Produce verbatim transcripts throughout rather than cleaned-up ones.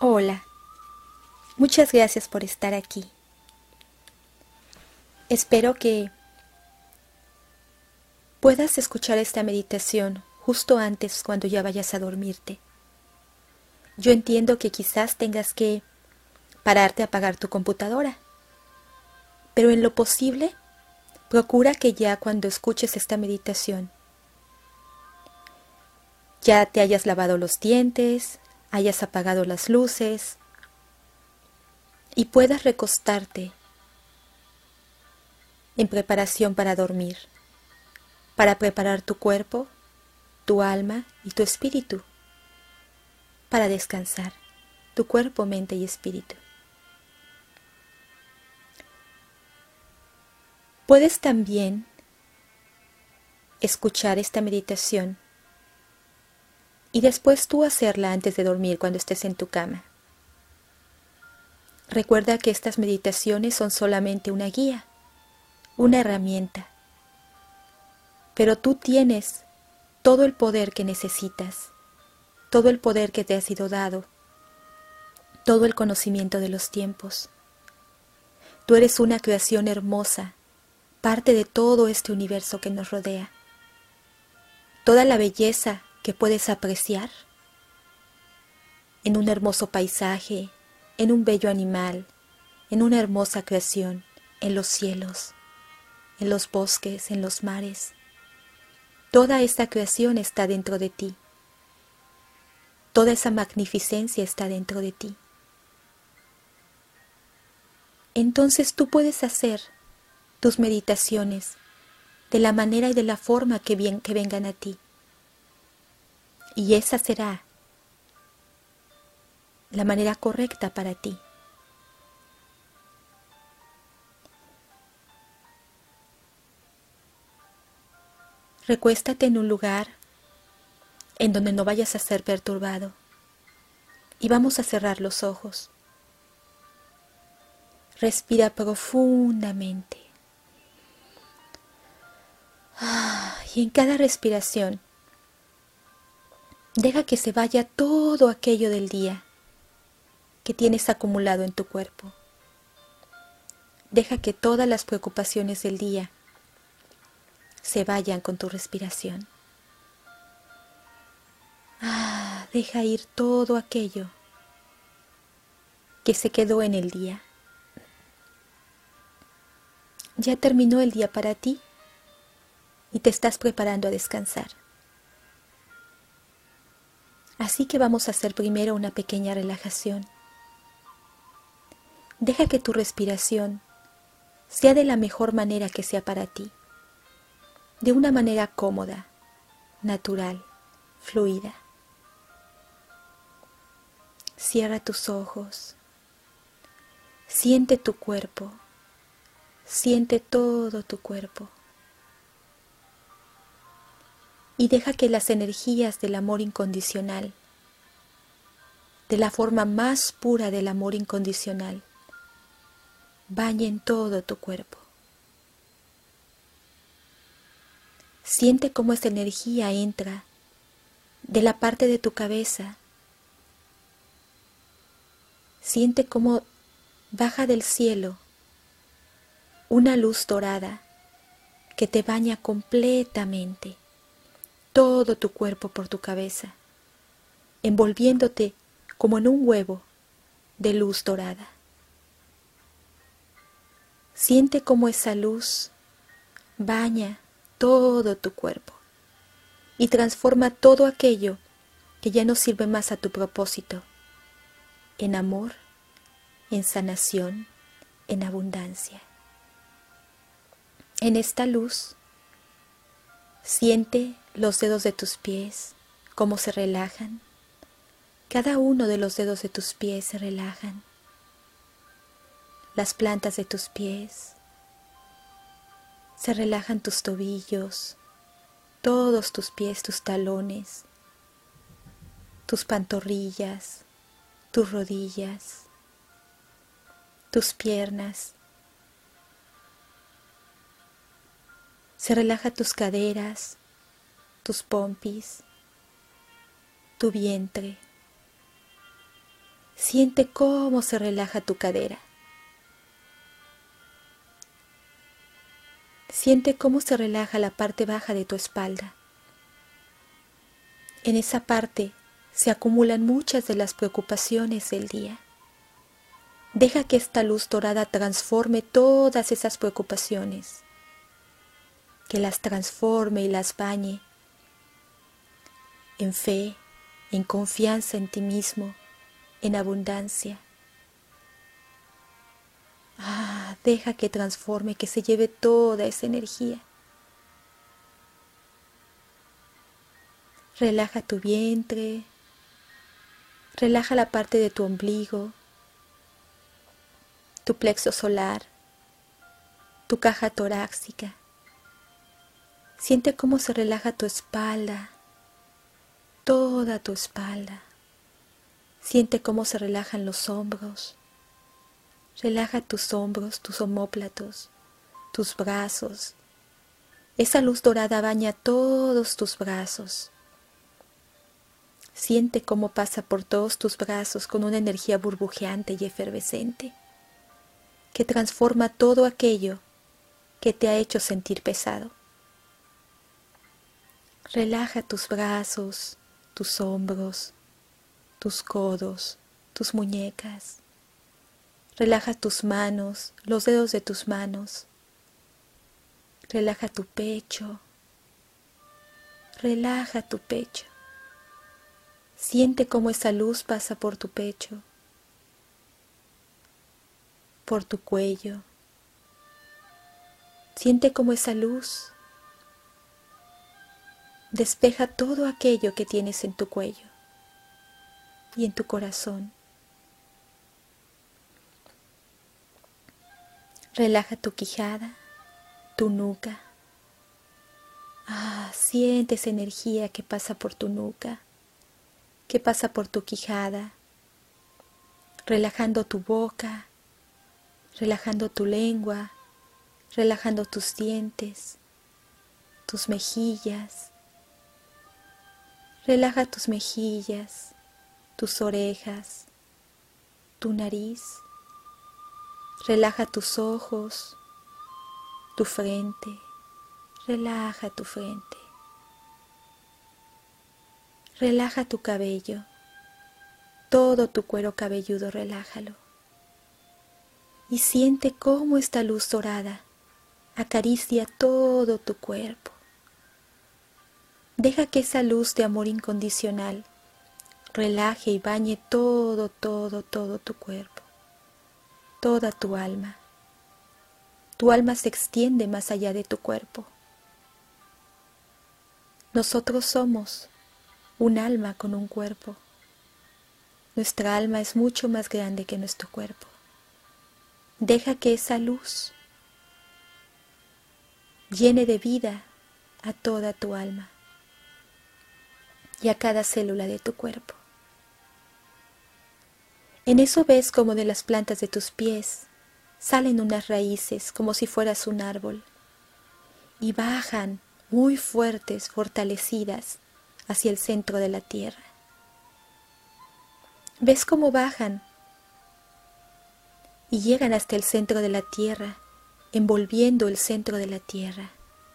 Hola, muchas gracias por estar aquí. Espero que puedas escuchar esta meditación justo antes cuando ya vayas a dormirte. Yo entiendo que quizás tengas que pararte a apagar tu computadora, pero en lo posible, procura que ya cuando escuches esta meditación ya te hayas lavado los dientes, hayas apagado las luces y puedas recostarte en preparación para dormir, para preparar tu cuerpo, tu alma y tu espíritu, para descansar, tu cuerpo, mente y espíritu. Puedes también escuchar esta meditación y después tú hacerla antes de dormir cuando estés en tu cama. Recuerda que estas meditaciones son solamente una guía, una herramienta, pero tú tienes todo el poder que necesitas, todo el poder que te ha sido dado, todo el conocimiento de los tiempos. Tú eres una creación hermosa, parte de todo este universo que nos rodea. Toda la belleza que puedes apreciar en un hermoso paisaje, en un bello animal, en una hermosa creación, en los cielos, en los bosques, en los mares. Toda esta creación está dentro de ti. Toda esa magnificencia está dentro de ti. Entonces tú puedes hacer tus meditaciones de la manera y de la forma que, bien, que vengan a ti. Y esa será la manera correcta para ti. Recuéstate en un lugar en donde no vayas a ser perturbado y vamos a cerrar los ojos. Respira profundamente. Y en cada respiración, deja que se vaya todo aquello del día que tienes acumulado en tu cuerpo. Deja que todas las preocupaciones del día se vayan con tu respiración. Ah, deja ir todo aquello que se quedó en el día. Ya terminó el día para ti y te estás preparando a descansar. Así que vamos a hacer primero una pequeña relajación. Deja que tu respiración sea de la mejor manera que sea para ti, de una manera cómoda, natural, fluida. Cierra tus ojos, siente tu cuerpo, siente todo tu cuerpo y deja que las energías del amor incondicional, de la forma más pura del amor incondicional, bañen todo tu cuerpo. Siente cómo esa energía entra de la parte de tu cabeza. Siente cómo baja del cielo una luz dorada que te baña completamente, todo tu cuerpo por tu cabeza, envolviéndote como en un huevo de luz dorada. Siente cómo esa luz baña todo tu cuerpo y transforma todo aquello que ya no sirve más a tu propósito en amor, en sanación, en abundancia. En esta luz, siente los dedos de tus pies, cómo se relajan. Cada uno de los dedos de tus pies se relajan. Las plantas de tus pies, se relajan tus tobillos, todos tus pies, tus talones, tus pantorrillas, tus rodillas, tus piernas. Se relaja tus caderas, tus pompis, tu vientre. Siente cómo se relaja tu cadera. Siente cómo se relaja la parte baja de tu espalda. En esa parte se acumulan muchas de las preocupaciones del día. Deja que esta luz dorada transforme todas esas preocupaciones, que las transforme y las bañe en fe, en confianza en ti mismo, en abundancia. Ah, deja que transforme, que se lleve toda esa energía. Relaja tu vientre, relaja la parte de tu ombligo, tu plexo solar, tu caja torácica. Siente cómo se relaja tu espalda, toda tu espalda. Siente cómo se relajan los hombros. Relaja tus hombros, tus omóplatos, tus brazos. Esa luz dorada baña todos tus brazos. Siente cómo pasa por todos tus brazos con una energía burbujeante y efervescente, que transforma todo aquello que te ha hecho sentir pesado. Relaja tus brazos, tus hombros, tus codos, tus muñecas. Relaja tus manos, los dedos de tus manos. Relaja tu pecho. Relaja tu pecho. Siente cómo esa luz pasa por tu pecho, por tu cuello. Siente cómo esa luz despeja todo aquello que tienes en tu cuello y en tu corazón. Relaja tu quijada, tu nuca. Ah, siente esa energía que pasa por tu nuca, que pasa por tu quijada, relajando tu boca, relajando tu lengua, relajando tus dientes, tus mejillas. Relaja tus mejillas, tus orejas, tu nariz. Relaja tus ojos, tu frente. Relaja tu frente. Relaja tu cabello. Todo tu cuero cabelludo, relájalo. Y siente cómo esta luz dorada acaricia todo tu cuerpo. Deja que esa luz de amor incondicional relaje y bañe todo, todo, todo tu cuerpo, toda tu alma. Tu alma se extiende más allá de tu cuerpo. Nosotros somos un alma con un cuerpo. Nuestra alma es mucho más grande que nuestro cuerpo. Deja que esa luz llene de vida a toda tu alma y a cada célula de tu cuerpo. En eso ves como de las plantas de tus pies salen unas raíces como si fueras un árbol y bajan muy fuertes, fortalecidas hacia el centro de la tierra. Ves cómo bajan y llegan hasta el centro de la tierra, envolviendo el centro de la tierra.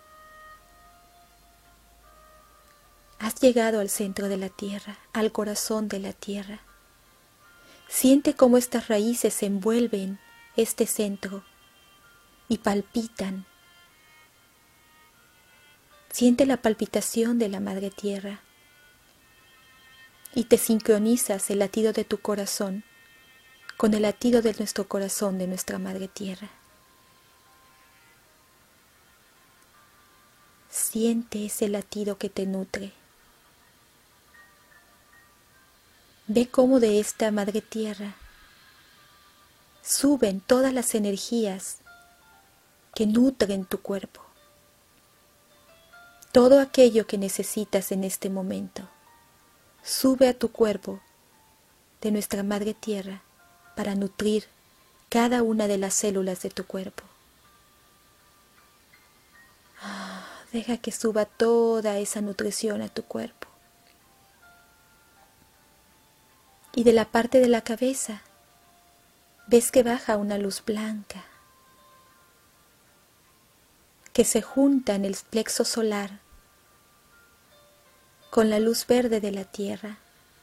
Has llegado al centro de la tierra, al corazón de la tierra. Siente cómo estas raíces envuelven este centro y palpitan. Siente la palpitación de la Madre Tierra y te sincronizas el latido de tu corazón con el latido de nuestro corazón, de nuestra Madre Tierra. Siente ese latido que te nutre. Ve cómo de esta Madre Tierra suben todas las energías que nutren tu cuerpo. Todo aquello que necesitas en este momento sube a tu cuerpo de nuestra Madre Tierra para nutrir cada una de las células de tu cuerpo. Ah, deja que suba toda esa nutrición a tu cuerpo. Y de la parte de la cabeza ves que baja una luz blanca que se junta en el plexo solar con la luz verde de la tierra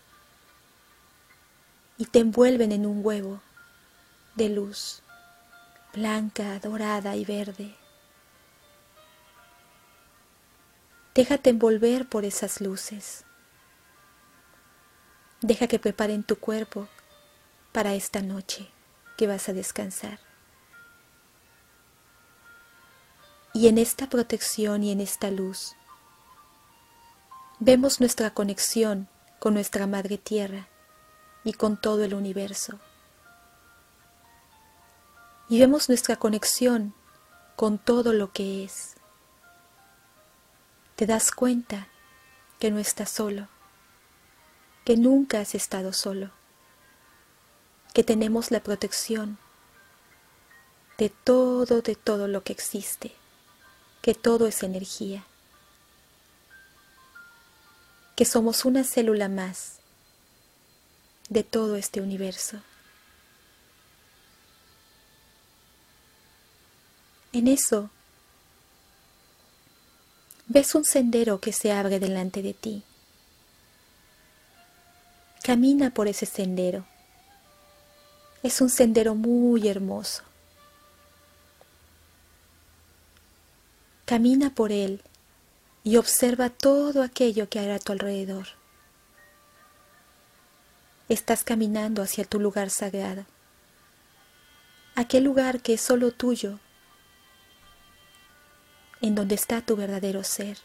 y te envuelven en un huevo de luz blanca, dorada y verde. Déjate envolver por esas luces. Deja que preparen tu cuerpo para esta noche que vas a descansar. Y en esta protección y en esta luz, vemos nuestra conexión con nuestra Madre Tierra y con todo el universo. Y vemos nuestra conexión con todo lo que es. Te das cuenta que no estás solo, que nunca has estado solo, que tenemos la protección de todo, de todo lo que existe, que todo es energía, que somos una célula más de todo este universo. En eso, ves un sendero que se abre delante de ti. Camina por ese sendero. Es un sendero muy hermoso. Camina por él y observa todo aquello que hay a tu alrededor. Estás caminando hacia tu lugar sagrado, aquel lugar que es solo tuyo, en donde está tu verdadero ser.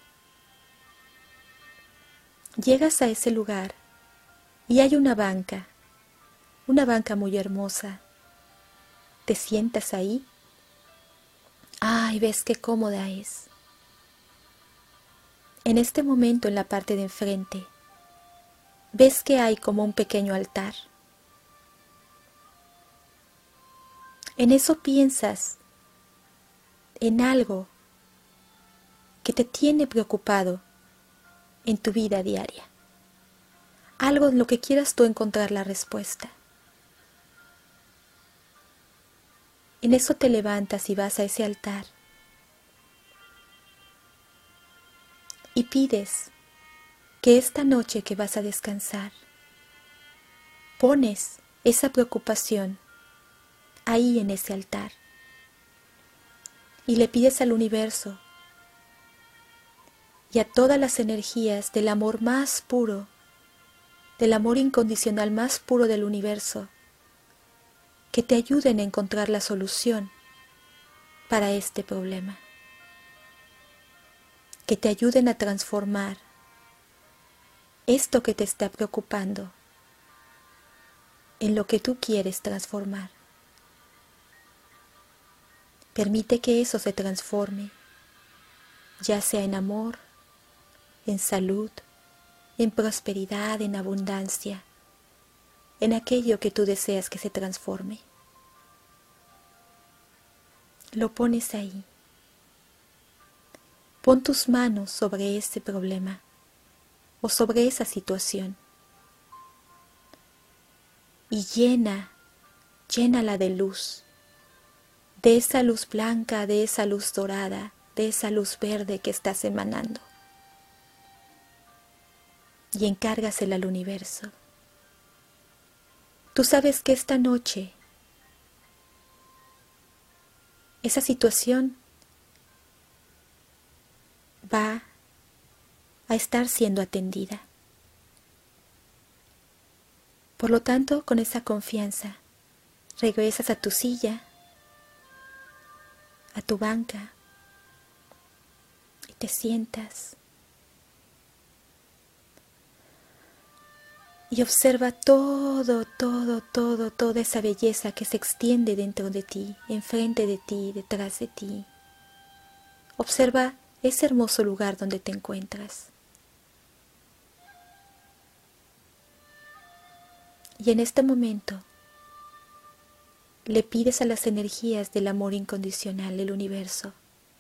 Llegas a ese lugar y hay una banca, una banca muy hermosa. Te sientas ahí. ¡Ay, ves qué cómoda es! En este momento, en la parte de enfrente, ves que hay como un pequeño altar. En eso piensas en algo que te tiene preocupado en tu vida diaria. Algo en lo que quieras tú encontrar la respuesta. En eso te levantas y vas a ese altar y pides que esta noche que vas a descansar, pones esa preocupación ahí en ese altar y le pides al universo y a todas las energías del amor más puro, del amor incondicional más puro del universo, que te ayuden a encontrar la solución para este problema, que te ayuden a transformar esto que te está preocupando en lo que tú quieres transformar. Permite que eso se transforme, ya sea en amor, en salud, en prosperidad, en abundancia, en aquello que tú deseas que se transforme. Lo pones ahí. Pon tus manos sobre ese problema o sobre esa situación y llena, llénala de luz, de esa luz blanca, de esa luz dorada, de esa luz verde que estás emanando. Y encárgasela al universo. Tú sabes que esta noche esa situación va a estar siendo atendida. Por lo tanto, con esa confianza, regresas a tu silla, a tu banca, y te sientas. Y observa todo, todo, todo, toda esa belleza que se extiende dentro de ti, enfrente de ti, detrás de ti. Observa ese hermoso lugar donde te encuentras. Y en este momento le pides a las energías del amor incondicional del universo,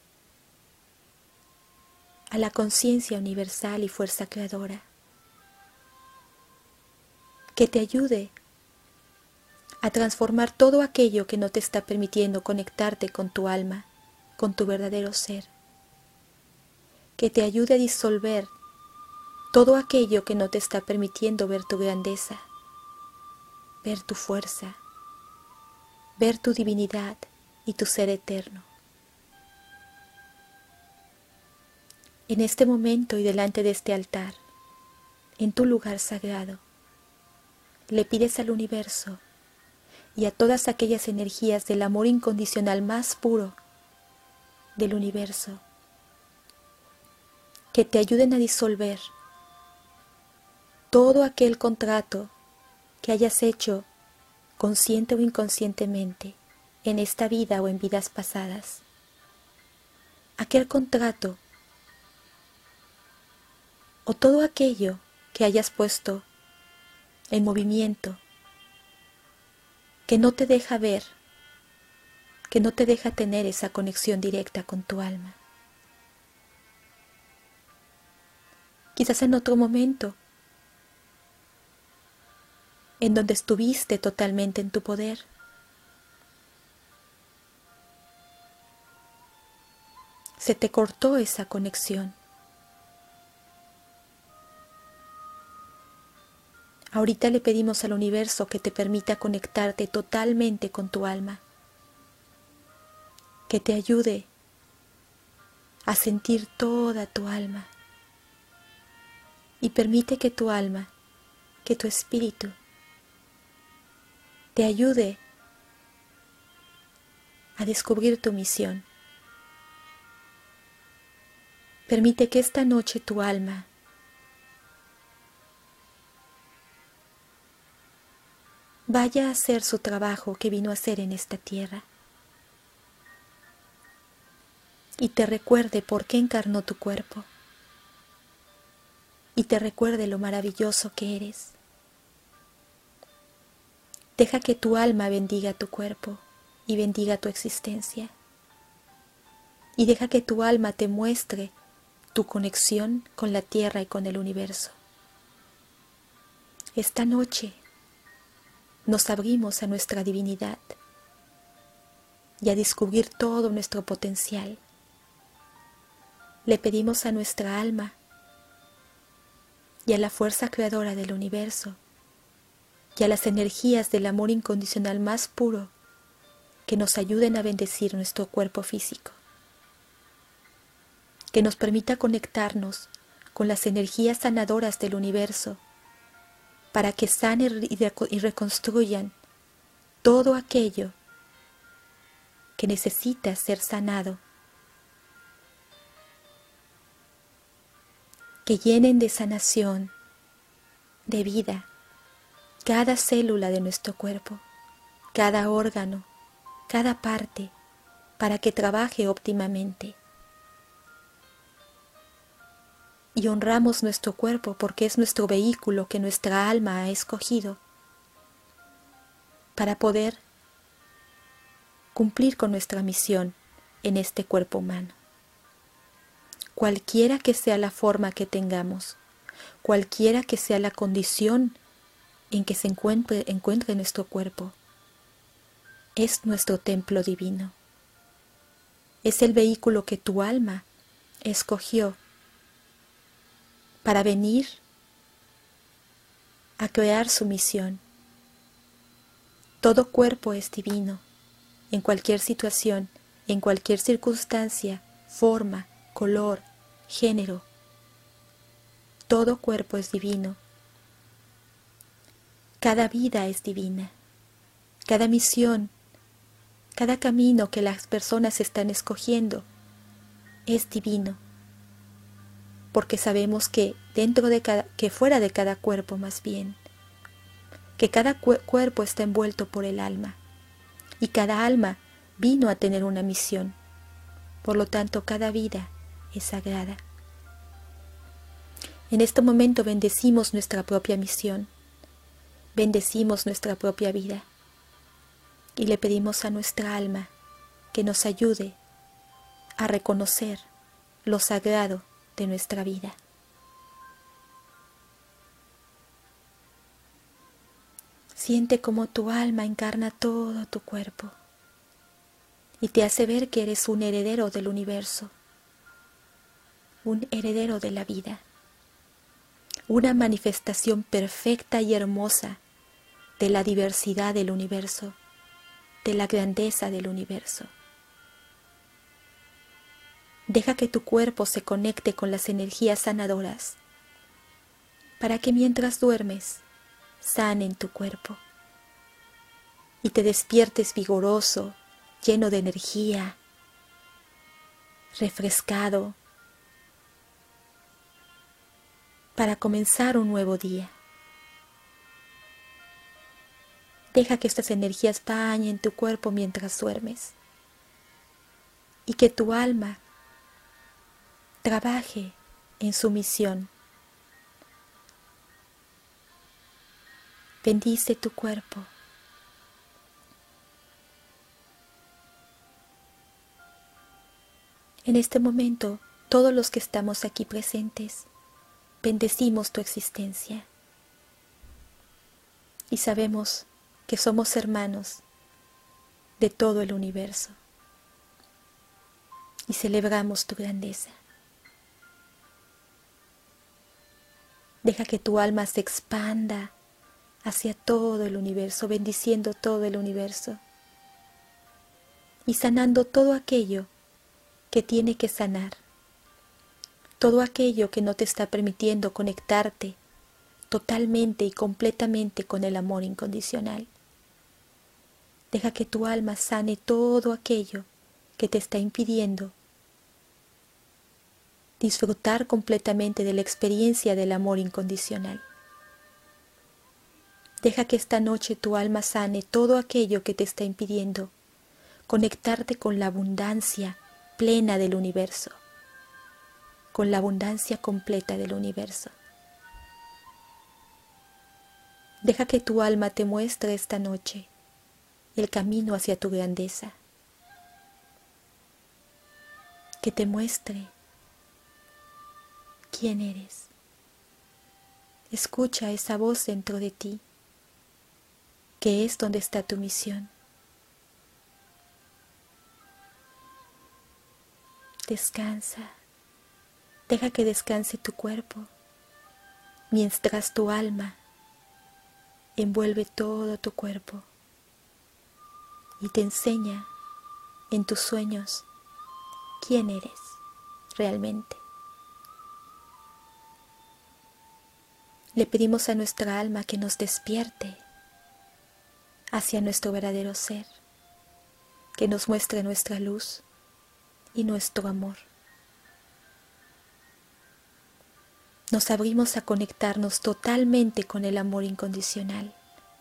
a la conciencia universal y fuerza creadora, que te ayude a transformar todo aquello que no te está permitiendo conectarte con tu alma, con tu verdadero ser, que te ayude a disolver todo aquello que no te está permitiendo ver tu grandeza, ver tu fuerza, ver tu divinidad y tu ser eterno. En este momento y delante de este altar, en tu lugar sagrado, le pides al universo y a todas aquellas energías del amor incondicional más puro del universo que te ayuden a disolver todo aquel contrato que hayas hecho consciente o inconscientemente en esta vida o en vidas pasadas. Aquel contrato o todo aquello que hayas puesto en movimiento que no te deja ver, que no te deja tener esa conexión directa con tu alma. Quizás en otro momento, en donde estuviste totalmente en tu poder, se te cortó esa conexión. Ahorita le pedimos al universo que te permita conectarte totalmente con tu alma, que te ayude a sentir toda tu alma y permite que tu alma, que tu espíritu te ayude a descubrir tu misión. Permite que esta noche tu alma vaya a hacer su trabajo que vino a hacer en esta tierra y te recuerde por qué encarnó tu cuerpo y te recuerde lo maravilloso que eres. Deja que tu alma bendiga tu cuerpo y bendiga tu existencia y deja que tu alma te muestre tu conexión con la tierra y con el universo. Esta noche nos abrimos a nuestra divinidad y a descubrir todo nuestro potencial. Le pedimos a nuestra alma y a la fuerza creadora del universo y a las energías del amor incondicional más puro que nos ayuden a bendecir nuestro cuerpo físico, que nos permita conectarnos con las energías sanadoras del universo para que sanen y reconstruyan todo aquello que necesita ser sanado, que llenen de sanación, de vida, cada célula de nuestro cuerpo, cada órgano, cada parte, para que trabaje óptimamente. Y honramos nuestro cuerpo porque es nuestro vehículo que nuestra alma ha escogido para poder cumplir con nuestra misión en este cuerpo humano. Cualquiera que sea la forma que tengamos, cualquiera que sea la condición en que se encuentre, encuentre nuestro cuerpo, es nuestro templo divino. Es el vehículo que tu alma escogió para venir a crear su misión. Todo cuerpo es divino, en cualquier situación, en cualquier circunstancia, forma, color, género. Todo cuerpo es divino. Cada vida es divina. Cada misión, cada camino que las personas están escogiendo es divino. Porque sabemos que dentro de cada, que fuera de cada cuerpo más bien, que cada cu- cuerpo está envuelto por el alma y cada alma vino a tener una misión. Por lo tanto, cada vida es sagrada. En este momento bendecimos nuestra propia misión, bendecimos nuestra propia vida y le pedimos a nuestra alma que nos ayude a reconocer lo sagrado de nuestra vida. Siente cómo tu alma encarna todo tu cuerpo y te hace ver que eres un heredero del universo, un heredero de la vida, una manifestación perfecta y hermosa de la diversidad del universo, de la grandeza del universo. Deja que tu cuerpo se conecte con las energías sanadoras para que mientras duermes sanen tu cuerpo y te despiertes vigoroso, lleno de energía, refrescado, para comenzar un nuevo día. Deja que estas energías bañen tu cuerpo mientras duermes y que tu alma trabaje en su misión. Bendice tu cuerpo. En este momento, todos los que estamos aquí presentes, bendecimos tu existencia y sabemos que somos hermanos de todo el universo y celebramos tu grandeza. Deja que tu alma se expanda hacia todo el universo, bendiciendo todo el universo y sanando todo aquello que tiene que sanar, todo aquello que no te está permitiendo conectarte totalmente y completamente con el amor incondicional. Deja que tu alma sane todo aquello que te está impidiendo disfrutar completamente de la experiencia del amor incondicional. Deja que esta noche tu alma sane todo aquello que te está impidiendo conectarte con la abundancia plena del universo, con la abundancia completa del universo. Deja que tu alma te muestre esta noche el camino hacia tu grandeza, que te muestre quién eres. Escucha esa voz dentro de ti, que es donde está tu misión. Descansa, deja que descanse tu cuerpo, mientras tu alma envuelve todo tu cuerpo y te enseña en tus sueños quién eres realmente. Le pedimos a nuestra alma que nos despierte hacia nuestro verdadero ser, que nos muestre nuestra luz y nuestro amor. Nos abrimos a conectarnos totalmente con el amor incondicional.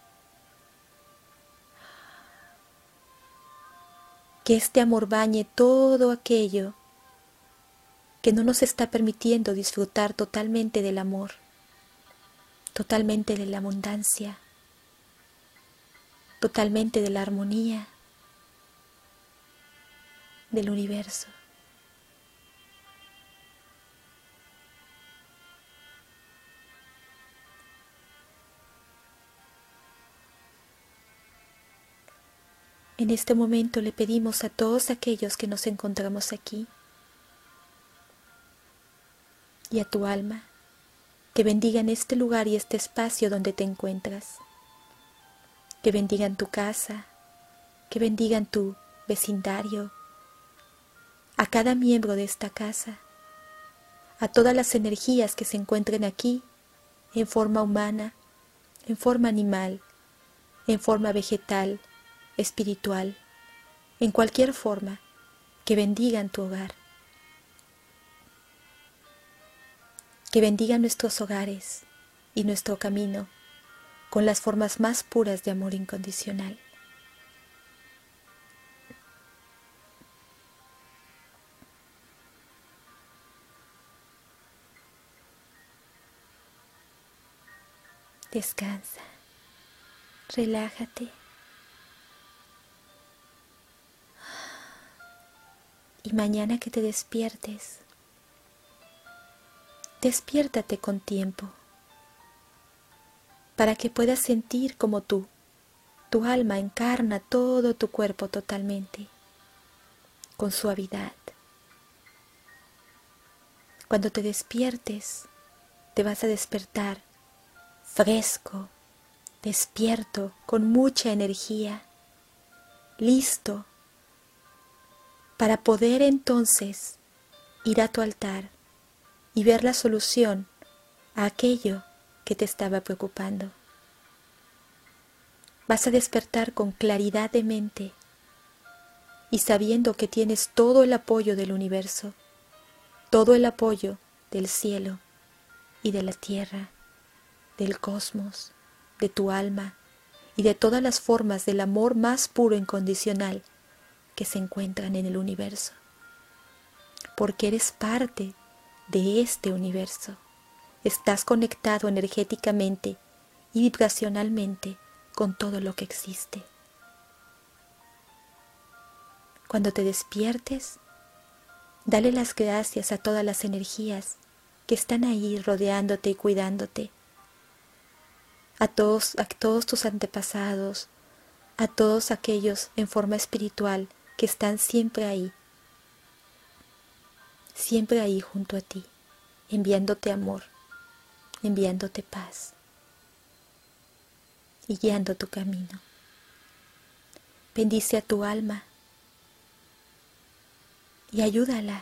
Que este amor bañe todo aquello que no nos está permitiendo disfrutar totalmente del amor, totalmente de la abundancia, totalmente de la armonía del universo. En este momento le pedimos a todos aquellos que nos encontramos aquí y a tu alma que bendigan este lugar y este espacio donde te encuentras, que bendigan tu casa, que bendigan tu vecindario, a cada miembro de esta casa, a todas las energías que se encuentren aquí en forma humana, en forma animal, en forma vegetal, espiritual, en cualquier forma, que bendigan tu hogar, que bendigan nuestros hogares y nuestro camino con las formas más puras de amor incondicional. Descansa, relájate y mañana que te despiertes, despiértate con tiempo, para que puedas sentir como tú, tu alma encarna todo tu cuerpo totalmente, con suavidad. Cuando te despiertes, te vas a despertar fresco, despierto, con mucha energía, listo para poder entonces ir a tu altar y ver la solución a aquello que te estaba preocupando. Vas a despertar con claridad de mente y sabiendo que tienes todo el apoyo del universo, todo el apoyo del cielo y de la tierra, del cosmos, de tu alma y de todas las formas del amor más puro e incondicional que se encuentran en el universo. Porque eres parte de este universo. Estás conectado energéticamente y vibracionalmente con todo lo que existe. Cuando te despiertes, dale las gracias a todas las energías que están ahí rodeándote y cuidándote. A todos, a todos tus antepasados, a todos aquellos en forma espiritual que están siempre ahí, siempre ahí junto a ti, enviándote amor, enviándote paz y guiando tu camino. Bendice a tu alma y ayúdala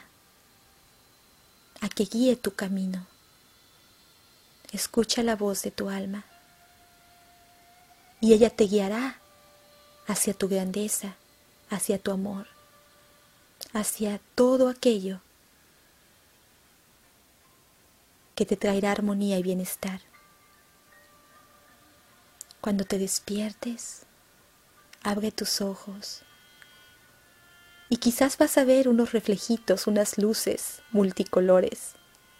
a que guíe tu camino. Escucha la voz de tu alma y ella te guiará hacia tu grandeza, hacia tu amor, hacia todo aquello que te traerá armonía y bienestar. Cuando te despiertes, abre tus ojos y quizás vas a ver unos reflejitos, unas luces multicolores.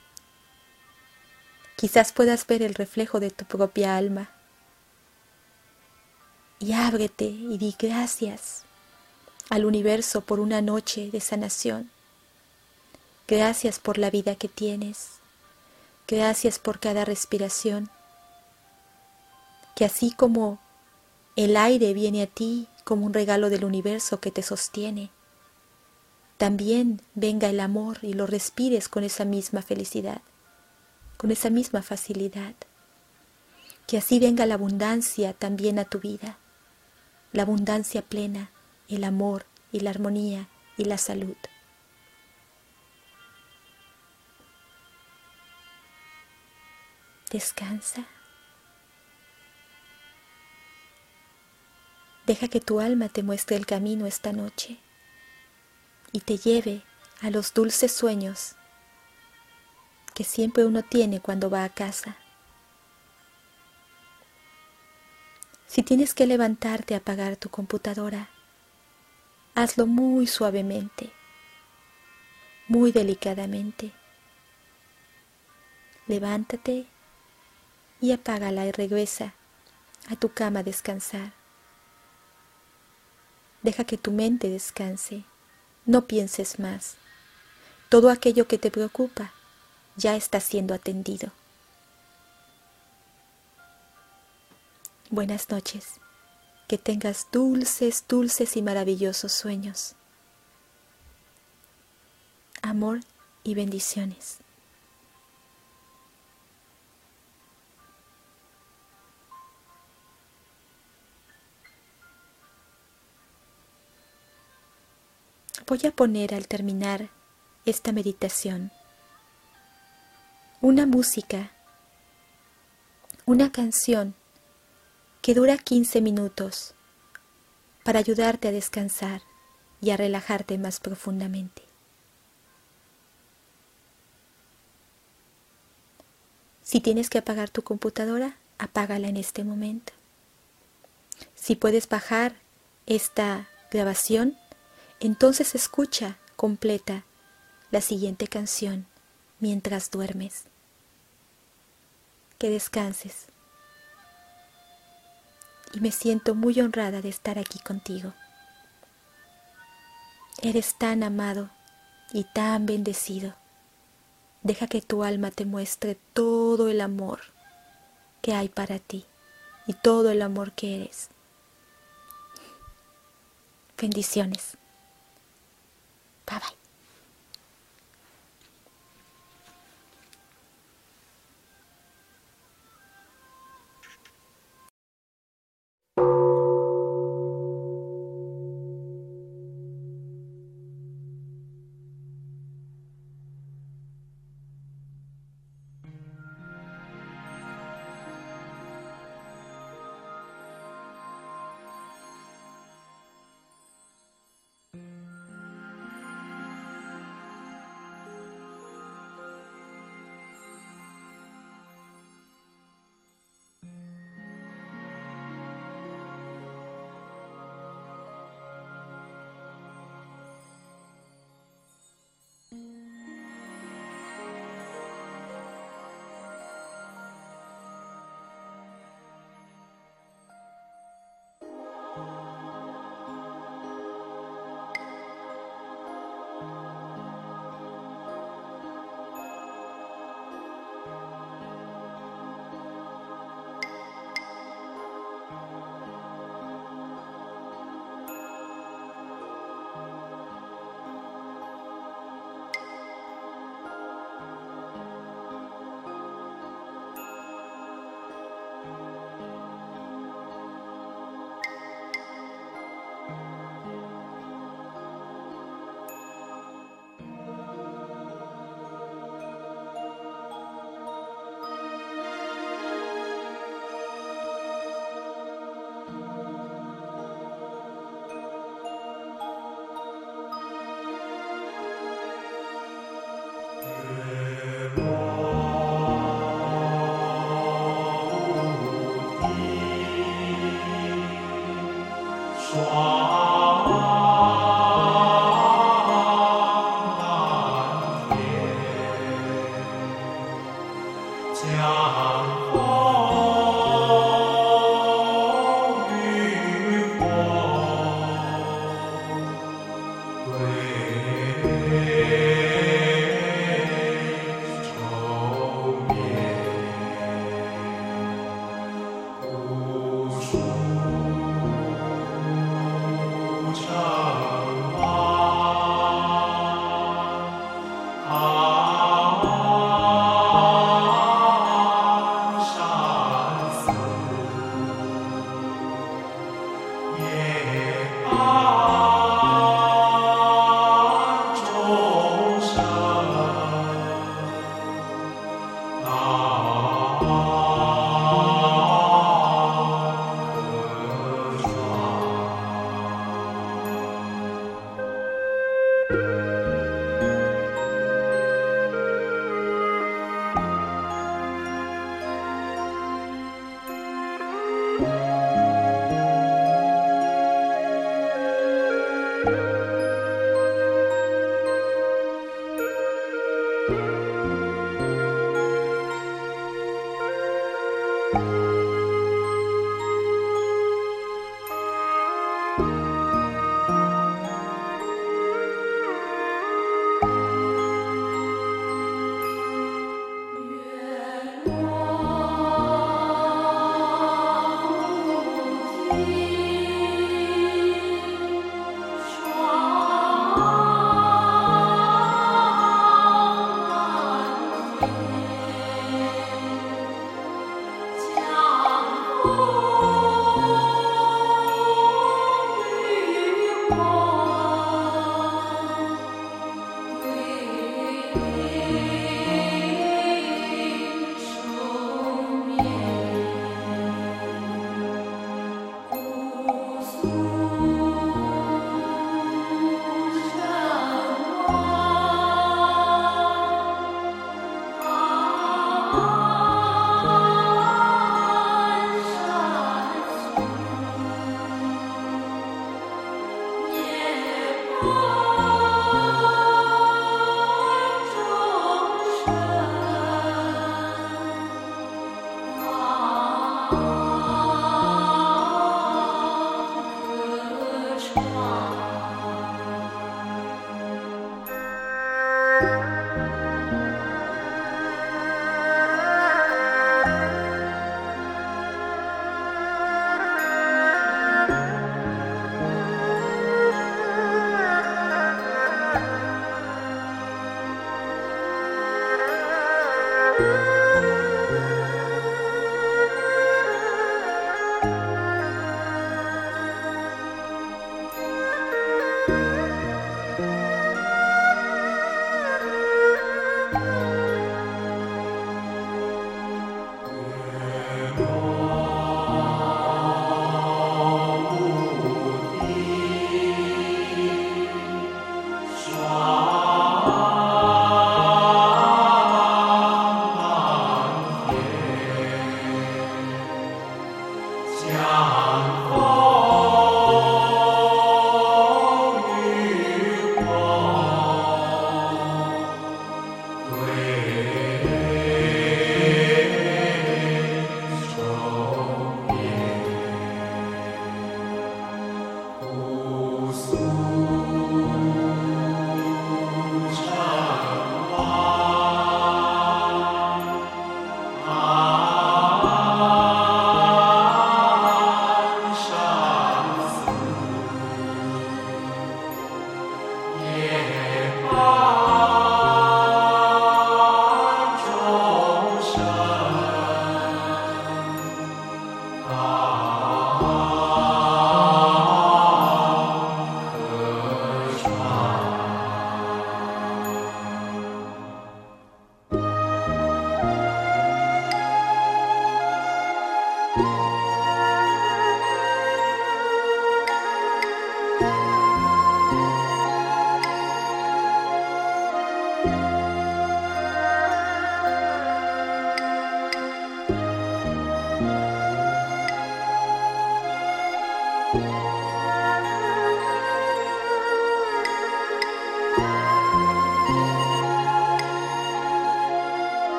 Quizás puedas ver el reflejo de tu propia alma. Y ábrete y di gracias al universo por una noche de sanación. Gracias por la vida que tienes. Gracias por cada respiración. Que así como el aire viene a ti como un regalo del universo que te sostiene, también venga el amor y lo respires con esa misma felicidad, con esa misma facilidad. Que así venga la abundancia también a tu vida, la abundancia plena, el amor y la armonía y la salud. Descansa. Deja que tu alma te muestre el camino esta noche y te lleve a los dulces sueños que siempre uno tiene cuando va a casa. Si tienes que levantarte a apagar tu computadora, hazlo muy suavemente, muy delicadamente. Levántate y apágala y regresa a tu cama a descansar. Deja que tu mente descanse, no pienses más. Todo aquello que te preocupa ya está siendo atendido. Buenas noches, que tengas dulces, dulces y maravillosos sueños. Amor y bendiciones. Voy a poner al terminar esta meditación una música, una canción que dura quince minutos para ayudarte a descansar y a relajarte más profundamente. Si tienes que apagar tu computadora, apágala en este momento. Si puedes bajar esta grabación, entonces escucha completa la siguiente canción mientras duermes. Que descanses. Y me siento muy honrada de estar aquí contigo. Eres tan amado y tan bendecido. Deja que tu alma te muestre todo el amor que hay para ti. y todo el amor que eres. Bendiciones. Bye bye.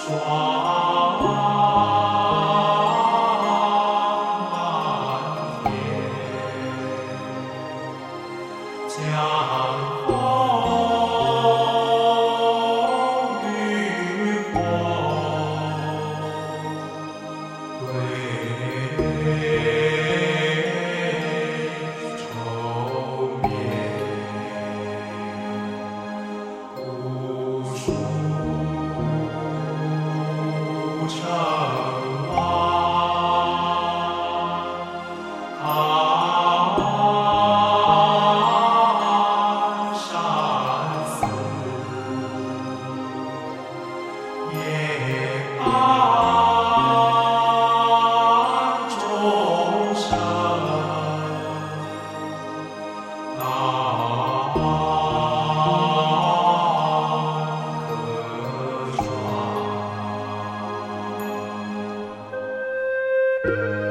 you.